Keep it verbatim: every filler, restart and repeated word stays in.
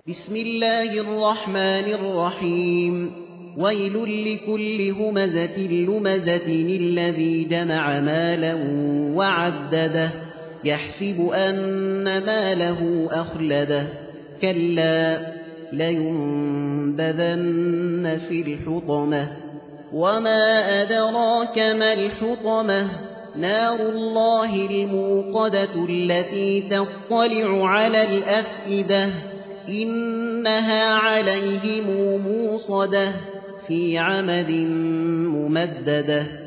بسم الله الرحمن الرحيم ويل لكل همزة لمزة الذي جمع مالا وعدده يحسب أن ماله أخلده كلا لينبذن في الحطمة وما أدراك ما الحطمة نار الله الموقدة التي تطلع على الأفئدة إنها عليهم موصدة في عمد ممددة